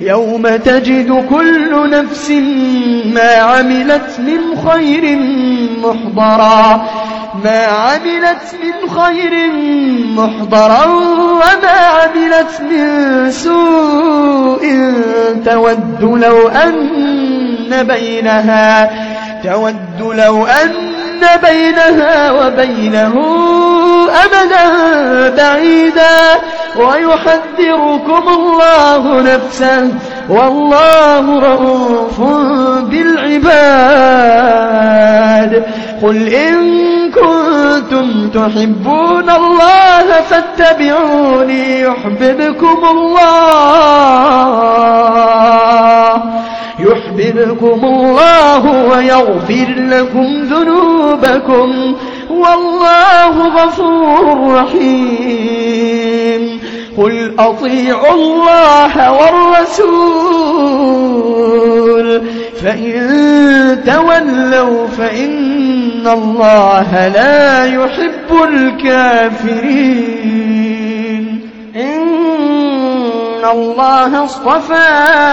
يوم تجد كل نفس ما عملت من خير محضرا وما عملت من سوء تود لو أن بينها وبينه أمدا بعيدا ويحذركم الله نفسه والله رؤوف بالعباد. قل إن كنتم تحبون الله فاتبعوني يحببكم الله ويغفر لكم ذنوبكم والله غفور رحيم. قل أطيعوا الله والرسول فإن تولوا فإن الله لا يحب الكافرين. إن الله اصطفى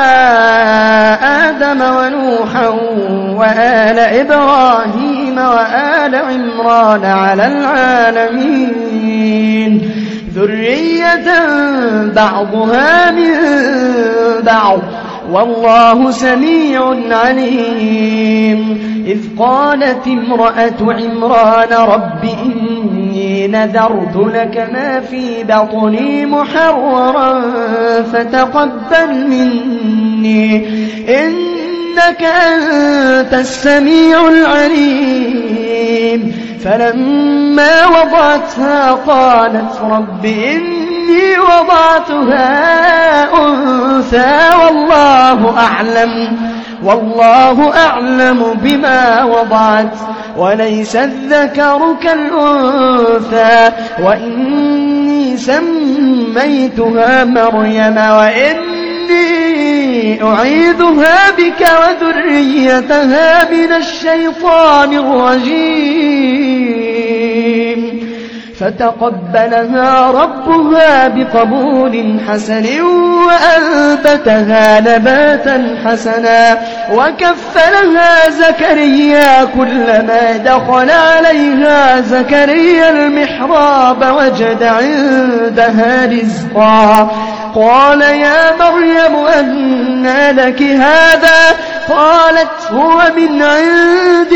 آدم ونوحا وآل إبراهيم وآل عمران على العالمين ذرية بعضها من بعض والله سميع عليم. إذ قالت امرأة عمران رب إني نذرت لك ما في بطني محررا فتقبل مني إنك أنت السميع العليم. فلما وضعتها قالت رب إني وضعتها أنثى والله أعلم بما وضعت وليس الذكر كالأنثى وإني سميتها مريم وإني أعيذها بك وذريتها من الشيطان الرجيم. فتقبلها ربها بقبول حسن وأنبتها نباتا حسنا وكفلها زكريا كلما دخل عليها زكريا المحراب وجد عندها رزقا قال يا مريم أنى لك هذا قالت هو من عند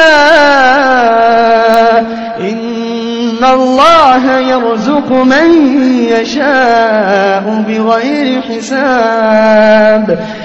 الله إن الله يرزق من يشاء بغير حساب.